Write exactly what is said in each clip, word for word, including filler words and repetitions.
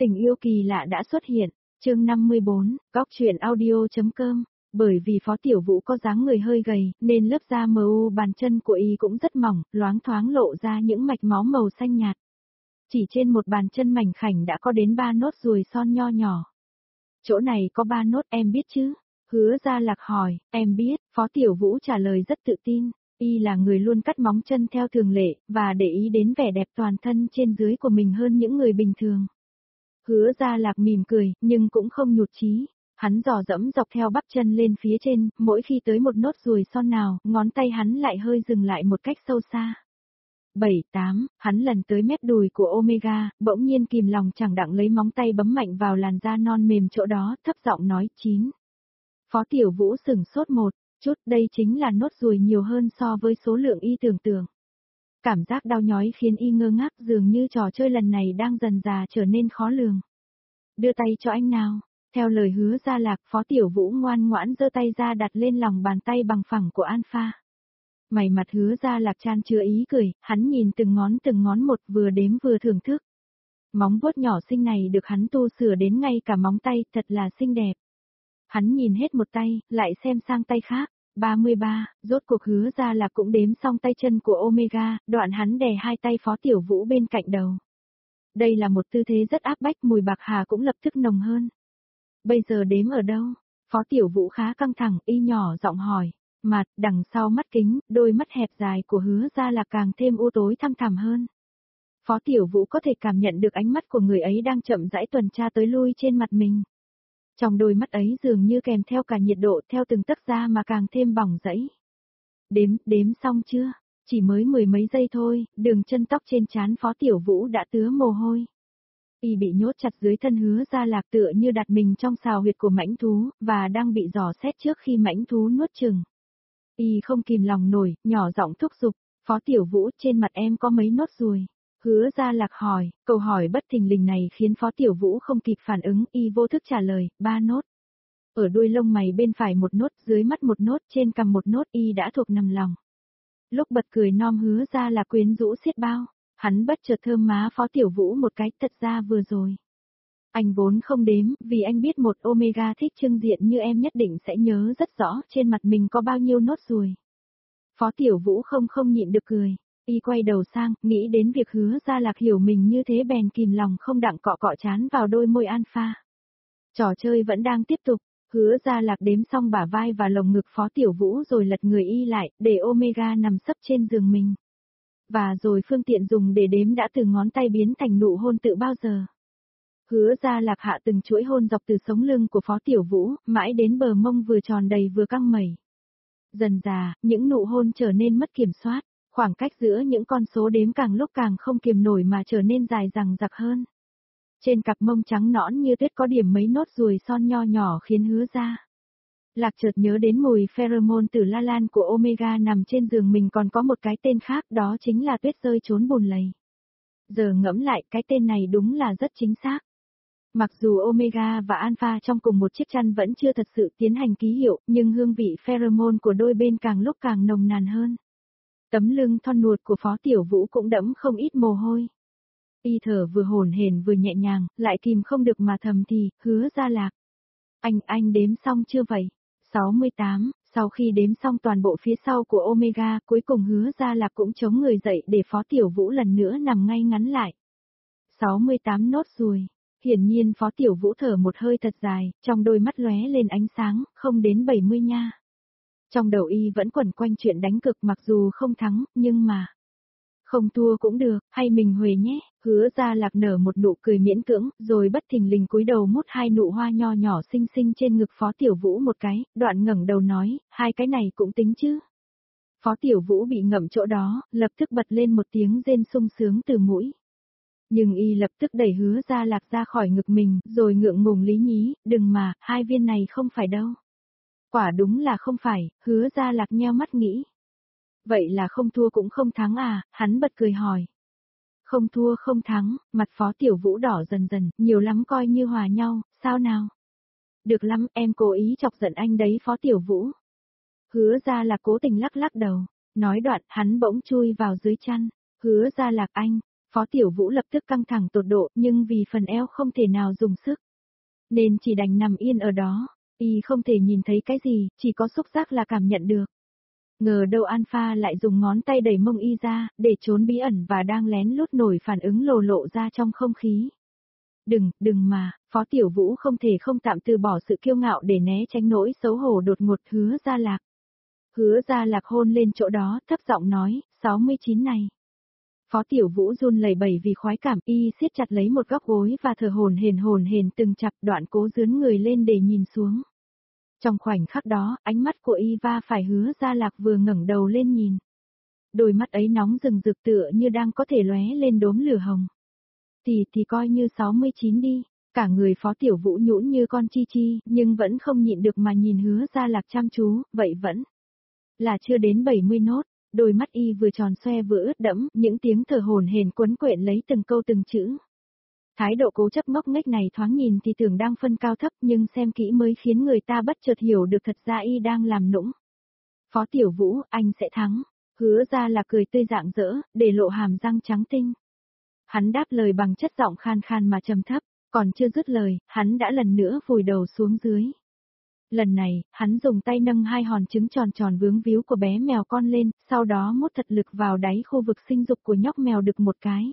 Tình yêu kỳ lạ đã xuất hiện, chương năm mươi bốn, góc truyện audio.com. Bởi vì Phó Tiểu Vũ có dáng người hơi gầy, nên lớp da mờ u bàn chân của y cũng rất mỏng, loáng thoáng lộ ra những mạch máu màu xanh nhạt. Chỉ trên một bàn chân mảnh khảnh đã có đến ba nốt ruồi son nho nhỏ. Chỗ này có ba nốt em biết chứ? Hứa Gia Lạc hỏi, em biết, Phó Tiểu Vũ trả lời rất tự tin. Y là người luôn cắt móng chân theo thường lệ, và để ý đến vẻ đẹp toàn thân trên dưới của mình hơn những người bình thường. Hứa Gia Lạc mỉm cười, nhưng cũng không nhụt chí. Hắn dò dẫm dọc theo bắp chân lên phía trên, mỗi khi tới một nốt ruồi son nào, ngón tay hắn lại hơi dừng lại một cách sâu xa. Bảy, tám, hắn lần tới mép đùi của Omega, bỗng nhiên kìm lòng chẳng đặng lấy móng tay bấm mạnh vào làn da non mềm chỗ đó, thấp giọng nói, chín. Phó Tiểu Vũ sửng sốt một chút, đây chính là nốt ruồi nhiều hơn so với số lượng y tưởng tượng. Cảm giác đau nhói khiến y ngơ ngác, dường như trò chơi lần này đang dần dà trở nên khó lường. Đưa tay cho anh nào. Theo lời Hứa Gia Lạc, Phó Tiểu Vũ ngoan ngoãn giơ tay ra đặt lên lòng bàn tay bằng phẳng của Alpha. Mày mặt Hứa Gia Lạc chan chứa ý cười, hắn nhìn từng ngón từng ngón một, vừa đếm vừa thưởng thức. Móng vuốt nhỏ xinh này được hắn tu sửa đến ngay cả móng tay, thật là xinh đẹp. Hắn nhìn hết một tay, lại xem sang tay khác. ba mươi ba, rốt cuộc Hứa Gia Lạc cũng đếm xong tay chân của Omega, đoạn hắn đè hai tay Phó Tiểu Vũ bên cạnh đầu. Đây là một tư thế rất áp bách, mùi bạc hà cũng lập tức nồng hơn. Bây giờ đếm ở đâu? Phó Tiểu Vũ khá căng thẳng, y nhỏ giọng hỏi. Mặt, đằng sau mắt kính, đôi mắt hẹp dài của Hứa Gia Lạc càng thêm u tối thăm thẳm hơn. Phó Tiểu Vũ có thể cảm nhận được ánh mắt của người ấy đang chậm rãi tuần tra tới lui trên mặt mình. Trong đôi mắt ấy dường như kèm theo cả nhiệt độ theo từng tấc da mà càng thêm bỏng rẫy. Đếm, đếm xong chưa? Chỉ mới mười mấy giây thôi, đường chân tóc trên trán Phó Tiểu Vũ đã tứa mồ hôi. Y bị nhốt chặt dưới thân Hứa Gia Lạc tựa như đặt mình trong sào huyệt của mãnh thú, và đang bị dò xét trước khi mãnh thú nuốt chừng. Y không kìm lòng nổi, nhỏ giọng thúc giục, Phó Tiểu Vũ, trên mặt em có mấy nốt ruồi? Hứa Gia Lạc hỏi, câu hỏi bất thình lình này khiến Phó Tiểu Vũ không kịp phản ứng, y vô thức trả lời, ba nốt. Ở đuôi lông mày bên phải một nốt, dưới mắt một nốt, trên cằm một nốt, y đã thuộc nằm lòng. Lúc bật cười non Hứa Gia Lạc quyến rũ xiết bao, hắn bất chợt thơm má Phó Tiểu Vũ một cái, thật ra vừa rồi. Anh vốn không đếm, vì anh biết một Omega thích trưng diện như em nhất định sẽ nhớ rất rõ trên mặt mình có bao nhiêu nốt ruồi. Phó Tiểu Vũ không không nhịn được cười. Y quay đầu sang, nghĩ đến việc Hứa Gia Lạc hiểu mình như thế bèn kìm lòng không đặng cọ cọ chán vào đôi môi Alpha. Trò chơi vẫn đang tiếp tục, Hứa Gia Lạc đếm xong bả vai và lồng ngực Phó Tiểu Vũ rồi lật người y lại, để Omega nằm sấp trên giường mình. Và rồi phương tiện dùng để đếm đã từ ngón tay biến thành nụ hôn tự bao giờ. Hứa Gia Lạc hạ từng chuỗi hôn dọc từ sống lưng của Phó Tiểu Vũ, mãi đến bờ mông vừa tròn đầy vừa căng mẩy. Dần dà, những nụ hôn trở nên mất kiểm soát. Khoảng cách giữa những con số đếm càng lúc càng không kiềm nổi mà trở nên dài dằng dặc hơn. Trên cặp mông trắng nõn như tuyết có điểm mấy nốt ruồi son nho nhỏ khiến Hứa Gia Lạc chợt nhớ đến mùi pheromone từ la lan của Omega nằm trên giường mình còn có một cái tên khác, đó chính là tuyết rơi trốn bùn lầy. Giờ ngẫm lại, cái tên này đúng là rất chính xác. Mặc dù Omega và Alpha trong cùng một chiếc chăn vẫn chưa thật sự tiến hành ký hiệu, nhưng hương vị pheromone của đôi bên càng lúc càng nồng nàn hơn. Tấm lưng thon nuột của Phó Tiểu Vũ cũng đẫm không ít mồ hôi. Y thở vừa hổn hển vừa nhẹ nhàng, lại kìm không được mà thầm thì, Hứa Gia Lạc. Anh, anh đếm xong chưa vậy? sáu mươi tám, sau khi đếm xong toàn bộ phía sau của Omega, cuối cùng Hứa Gia Lạc cũng chống người dậy để Phó Tiểu Vũ lần nữa nằm ngay ngắn lại. sáu mươi tám nốt ruồi. Hiển nhiên Phó Tiểu Vũ thở một hơi thật dài, trong đôi mắt lóe lên ánh sáng, không đến bảy mươi nha. Trong đầu y vẫn quẩn quanh chuyện đánh cực, mặc dù không thắng, nhưng mà không thua cũng được, hay mình huề nhé. Hứa Gia Lạc nở một nụ cười miễn cưỡng, rồi bất thình lình cúi đầu mút hai nụ hoa nho nhỏ xinh xinh trên ngực Phó Tiểu Vũ một cái, đoạn ngẩng đầu nói, hai cái này cũng tính chứ. Phó Tiểu Vũ bị ngậm chỗ đó, lập tức bật lên một tiếng rên sung sướng từ mũi. Nhưng y lập tức đẩy Hứa Gia Lạc ra khỏi ngực mình, rồi ngượng ngùng lý nhí, đừng mà, hai viên này không phải đâu. Quả đúng là không phải, Hứa Gia Lạc nheo mắt nghĩ. Vậy là không thua cũng không thắng à, hắn bật cười hỏi. Không thua không thắng, mặt Phó Tiểu Vũ đỏ dần dần, nhiều lắm coi như hòa nhau, sao nào? Được lắm, em cố ý chọc giận anh đấy Phó Tiểu Vũ. Hứa Gia Lạc cố tình lắc lắc đầu, nói đoạn hắn bỗng chui vào dưới chăn. Hứa Gia Lạc anh, Phó Tiểu Vũ lập tức căng thẳng tột độ, nhưng vì phần eo không thể nào dùng sức, nên chỉ đành nằm yên ở đó. Y không thể nhìn thấy cái gì, chỉ có xúc giác là cảm nhận được. Ngờ đâu Alpha lại dùng ngón tay đẩy mông Y ra, để trốn bí ẩn và đang lén lút nổi phản ứng lồ lộ ra trong không khí. Đừng, đừng mà, Phó Tiểu Vũ không thể không tạm từ bỏ sự kiêu ngạo để né tránh nỗi xấu hổ đột ngột. Hứa Gia Lạc. Hứa Gia Lạc hôn lên chỗ đó, thấp giọng nói, sáu mươi chín này. Phó Tiểu Vũ run lẩy bẩy vì khoái cảm, Y siết chặt lấy một góc gối và thở hổn hển hổn hển từng chập, đoạn cố dướn người lên để nhìn xuống. Trong khoảnh khắc đó, ánh mắt của Y va phải Hứa Gia Lạc vừa ngẩng đầu lên nhìn. Đôi mắt ấy nóng rừng rực tựa như đang có thể lóe lên đốm lửa hồng. Thì thì coi như sáu mươi chín đi, cả người Phó Tiểu Vũ nhũn như con chi chi, nhưng vẫn không nhịn được mà nhìn Hứa Gia Lạc chăm chú, vậy vẫn là chưa đến bảy mươi nốt. Đôi mắt Y vừa tròn xoe vừa ướt đẫm, những tiếng thở hổn hển quấn quện lấy từng câu từng chữ. Thái độ cố chấp ngốc nghếch này thoáng nhìn thì tưởng đang phân cao thấp, nhưng xem kỹ mới khiến người ta bất chợt hiểu được thật ra Y đang làm nũng. Phó Tiểu Vũ, anh sẽ thắng. Hứa Gia Lạc cười tươi rạng rỡ, để lộ hàm răng trắng tinh. Hắn đáp lời bằng chất giọng khan khan mà trầm thấp, còn chưa dứt lời, hắn đã lần nữa vùi đầu xuống dưới. Lần này, hắn dùng tay nâng hai hòn trứng tròn tròn vướng víu của bé mèo con lên, sau đó mút thật lực vào đáy khu vực sinh dục của nhóc mèo đực một cái.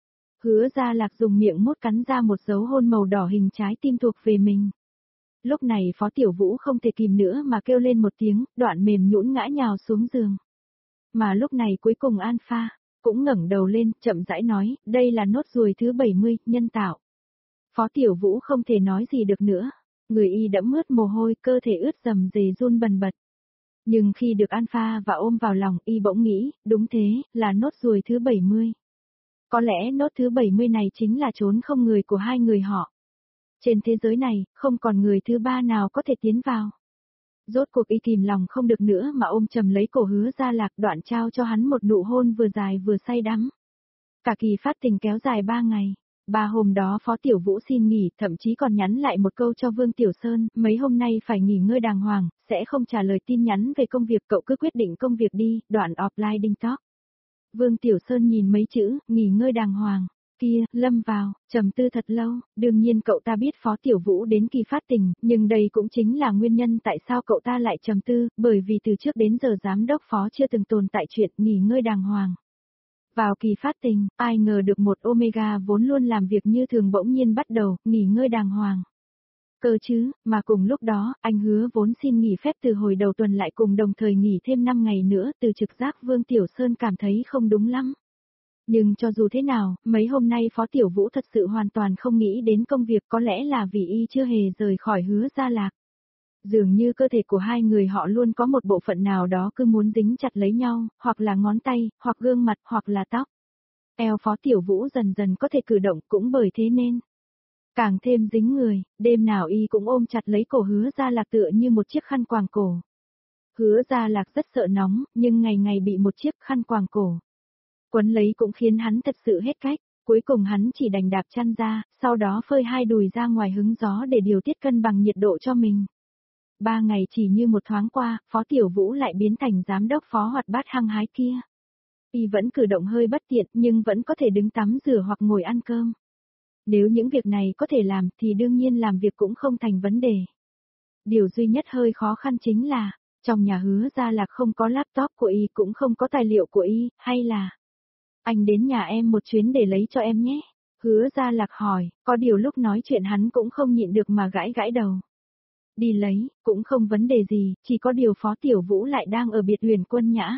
Hứa Gia Lạc dùng miệng mút cắn ra một dấu hôn màu đỏ hình trái tim thuộc về mình. Lúc này Phó Tiểu Vũ không thể kìm nữa mà kêu lên một tiếng, đoạn mềm nhũn ngã nhào xuống giường. Mà lúc này cuối cùng Alpha cũng ngẩng đầu lên, chậm rãi nói, đây là nốt ruồi thứ bảy mươi, nhân tạo. Phó Tiểu Vũ không thể nói gì được nữa. Người Y đẫm ướt mồ hôi, cơ thể ướt rầm rề run bần bật. Nhưng khi được Alpha và ôm vào lòng, Y bỗng nghĩ, đúng thế, là nốt ruồi thứ bảy mươi. Có lẽ nốt thứ bảy mươi này chính là chốn không người của hai người họ. Trên thế giới này, không còn người thứ ba nào có thể tiến vào. Rốt cuộc Y kìm lòng không được nữa mà ôm chầm lấy cổ Hứa Gia Lạc, đoạn trao cho hắn một nụ hôn vừa dài vừa say đắm. Cả kỳ phát tình kéo dài ba ngày. Ba hôm đó Phó Tiểu Vũ xin nghỉ, thậm chí còn nhắn lại một câu cho Vương Tiểu Sơn, mấy hôm nay phải nghỉ ngơi đàng hoàng, sẽ không trả lời tin nhắn về công việc, cậu cứ quyết định công việc đi, đoạn offline đinh talk. Vương Tiểu Sơn nhìn mấy chữ, nghỉ ngơi đàng hoàng, kia, lâm vào, trầm tư thật lâu, đương nhiên cậu ta biết Phó Tiểu Vũ đến kỳ phát tình, nhưng đây cũng chính là nguyên nhân tại sao cậu ta lại trầm tư, bởi vì từ trước đến giờ giám đốc Phó chưa từng tồn tại chuyện nghỉ ngơi đàng hoàng. Vào kỳ phát tình, ai ngờ được một Omega vốn luôn làm việc như thường bỗng nhiên bắt đầu, nghỉ ngơi đàng hoàng. Cơ chứ, mà cùng lúc đó, anh Hứa vốn xin nghỉ phép từ hồi đầu tuần lại cùng đồng thời nghỉ thêm năm ngày nữa, từ trực giác Vương Tiểu Sơn cảm thấy không đúng lắm. Nhưng cho dù thế nào, mấy hôm nay Phó Tiểu Vũ thật sự hoàn toàn không nghĩ đến công việc, có lẽ là vì Y chưa hề rời khỏi Hứa Gia Lạc. Dường như cơ thể của hai người họ luôn có một bộ phận nào đó cứ muốn dính chặt lấy nhau, hoặc là ngón tay, hoặc gương mặt, hoặc là tóc. Eo Phó Tiểu Vũ dần dần có thể cử động, cũng bởi thế nên càng thêm dính người, đêm nào Y cũng ôm chặt lấy cổ Hứa Gia Lạc tựa như một chiếc khăn quàng cổ. Hứa Gia Lạc rất sợ nóng, nhưng ngày ngày bị một chiếc khăn quàng cổ quấn lấy cũng khiến hắn thật sự hết cách, cuối cùng hắn chỉ đành đạp chăn ra, sau đó phơi hai đùi ra ngoài hứng gió để điều tiết cân bằng nhiệt độ cho mình. Ba ngày chỉ như một thoáng qua, Phó Tiểu Vũ lại biến thành giám đốc Phó hoạt bát hăng hái kia. Y vẫn cử động hơi bất tiện, nhưng vẫn có thể đứng tắm rửa hoặc ngồi ăn cơm. Nếu những việc này có thể làm thì đương nhiên làm việc cũng không thành vấn đề. Điều duy nhất hơi khó khăn chính là, trong nhà Hứa Gia Lạc không có laptop của Y, cũng không có tài liệu của Y, hay là anh đến nhà em một chuyến để lấy cho em nhé. Hứa Gia Lạc hỏi, có điều lúc nói chuyện hắn cũng không nhịn được mà gãi gãi đầu. Đi lấy, cũng không vấn đề gì, chỉ có điều Phó Tiểu Vũ lại đang ở biệt Huyền Quân Nhã.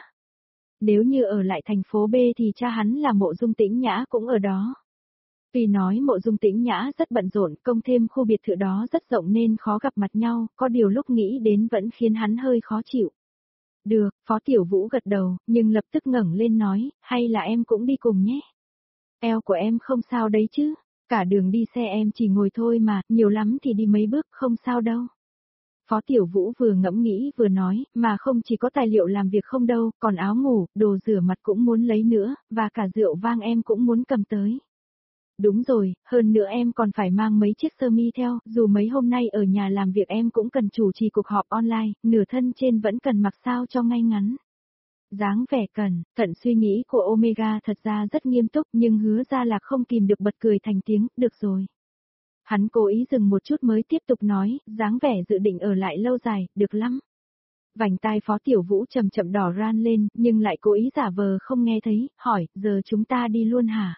Nếu như ở lại thành phố B thì cha hắn là Mộ Dung Tĩnh Nhã cũng ở đó. Vì nói Mộ Dung Tĩnh Nhã rất bận rộn, công thêm khu biệt thự đó rất rộng nên khó gặp mặt nhau, có điều lúc nghĩ đến vẫn khiến hắn hơi khó chịu. Được, Phó Tiểu Vũ gật đầu, nhưng lập tức ngẩng lên nói, hay là em cũng đi cùng nhé. Eo của em không sao đấy chứ, cả đường đi xe em chỉ ngồi thôi mà, nhiều lắm thì đi mấy bước, không sao đâu. Phó Tiểu Vũ vừa ngẫm nghĩ vừa nói, mà không chỉ có tài liệu làm việc không đâu, còn áo ngủ, đồ rửa mặt cũng muốn lấy nữa, và cả rượu vang em cũng muốn cầm tới. Đúng rồi, hơn nữa em còn phải mang mấy chiếc sơ mi theo, dù mấy hôm nay ở nhà làm việc em cũng cần chủ trì cuộc họp online, nửa thân trên vẫn cần mặc sao cho ngay ngắn. Dáng vẻ cẩn thận suy nghĩ của Omega thật ra rất nghiêm túc nhưng Hứa Gia Lạc không kìm được bật cười thành tiếng, được rồi. Hắn cố ý dừng một chút mới tiếp tục nói, dáng vẻ dự định ở lại lâu dài, được lắm. Vành tai Phó Tiểu Vũ chậm chậm đỏ ran lên, nhưng lại cố ý giả vờ không nghe thấy, hỏi, giờ chúng ta đi luôn hả?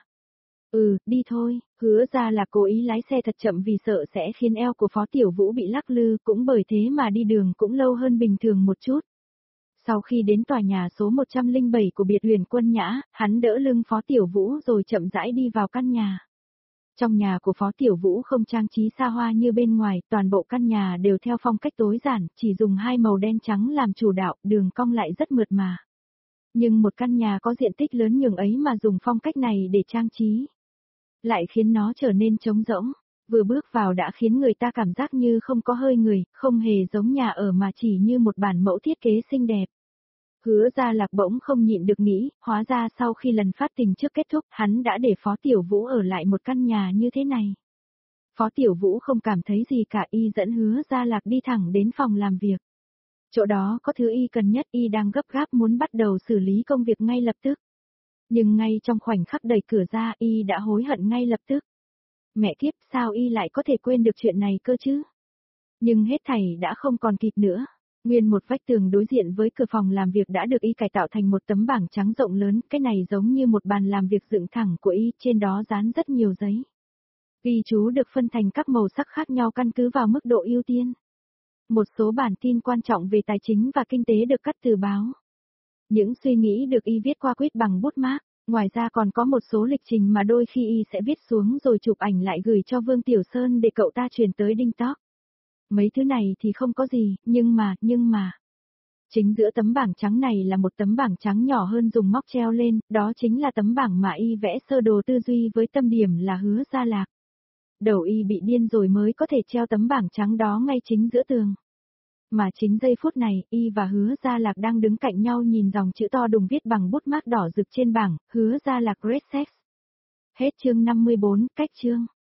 Ừ, đi thôi, Hứa Ra là cố ý lái xe thật chậm vì sợ sẽ khiến eo của Phó Tiểu Vũ bị lắc lư, cũng bởi thế mà đi đường cũng lâu hơn bình thường một chút. Sau khi đến tòa nhà số một trăm lẻ bảy của biệt huyền Quân Nhã, hắn đỡ lưng Phó Tiểu Vũ rồi chậm rãi đi vào căn nhà. Trong nhà của Phó Tiểu Vũ không trang trí xa hoa như bên ngoài, toàn bộ căn nhà đều theo phong cách tối giản, chỉ dùng hai màu đen trắng làm chủ đạo, đường cong lại rất mượt mà. Nhưng một căn nhà có diện tích lớn nhường ấy mà dùng phong cách này để trang trí, lại khiến nó trở nên trống rỗng, vừa bước vào đã khiến người ta cảm giác như không có hơi người, không hề giống nhà ở mà chỉ như một bản mẫu thiết kế xinh đẹp. Hứa Gia Lạc bỗng không nhịn được nghĩ, hóa ra sau khi lần phát tình trước kết thúc, hắn đã để Phó Tiểu Vũ ở lại một căn nhà như thế này. Phó Tiểu Vũ không cảm thấy gì cả, y dẫn Hứa Gia Lạc đi thẳng đến phòng làm việc. Chỗ đó có thứ y cần nhất, y đang gấp gáp muốn bắt đầu xử lý công việc ngay lập tức. Nhưng ngay trong khoảnh khắc đẩy cửa ra, y đã hối hận ngay lập tức. Mẹ kiếp, sao y lại có thể quên được chuyện này cơ chứ? Nhưng hết thảy đã không còn kịp nữa. Nguyên một vách tường đối diện với cửa phòng làm việc đã được y cải tạo thành một tấm bảng trắng rộng lớn, cái này giống như một bàn làm việc dựng thẳng của y, trên đó dán rất nhiều giấy. Ghi chú được phân thành các màu sắc khác nhau căn cứ vào mức độ ưu tiên. Một số bản tin quan trọng về tài chính và kinh tế được cắt từ báo. Những suy nghĩ được y viết qua quyết bằng bút mác, ngoài ra còn có một số lịch trình mà đôi khi y sẽ viết xuống rồi chụp ảnh lại gửi cho Vương Tiểu Sơn để cậu ta truyền tới Đinh Talk. Mấy thứ này thì không có gì, nhưng mà, nhưng mà. Chính giữa tấm bảng trắng này là một tấm bảng trắng nhỏ hơn dùng móc treo lên, đó chính là tấm bảng mà y vẽ sơ đồ tư duy với tâm điểm là Hứa Gia Lạc. Đầu y bị điên rồi mới có thể treo tấm bảng trắng đó ngay chính giữa tường. Mà chính giây phút này, y và Hứa Gia Lạc đang đứng cạnh nhau nhìn dòng chữ to đùng viết bằng bút mác đỏ rực trên bảng, Hứa Gia Lạc Great Sex. Hết chương năm mươi bốn, cách chương.